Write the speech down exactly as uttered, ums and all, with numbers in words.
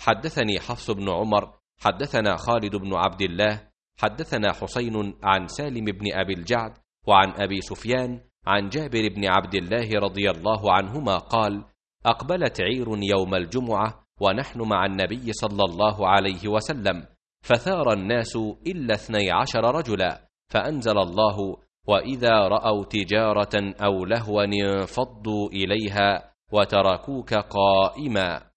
حدثني حفص بن عمر حدثنا خالد بن عبد الله حدثنا حسين عن سالم بن أبي الجعد وعن أبي سفيان عن جابر بن عبد الله رضي الله عنهما قال: أقبلت عير يوم الجمعة ونحن مع النبي صلى الله عليه وسلم، فثار الناس إلا اثني عشر رجلا، فأنزل الله: وإذا رأوا تجارة أو لهوا انفضوا إليها وتركوك قائما.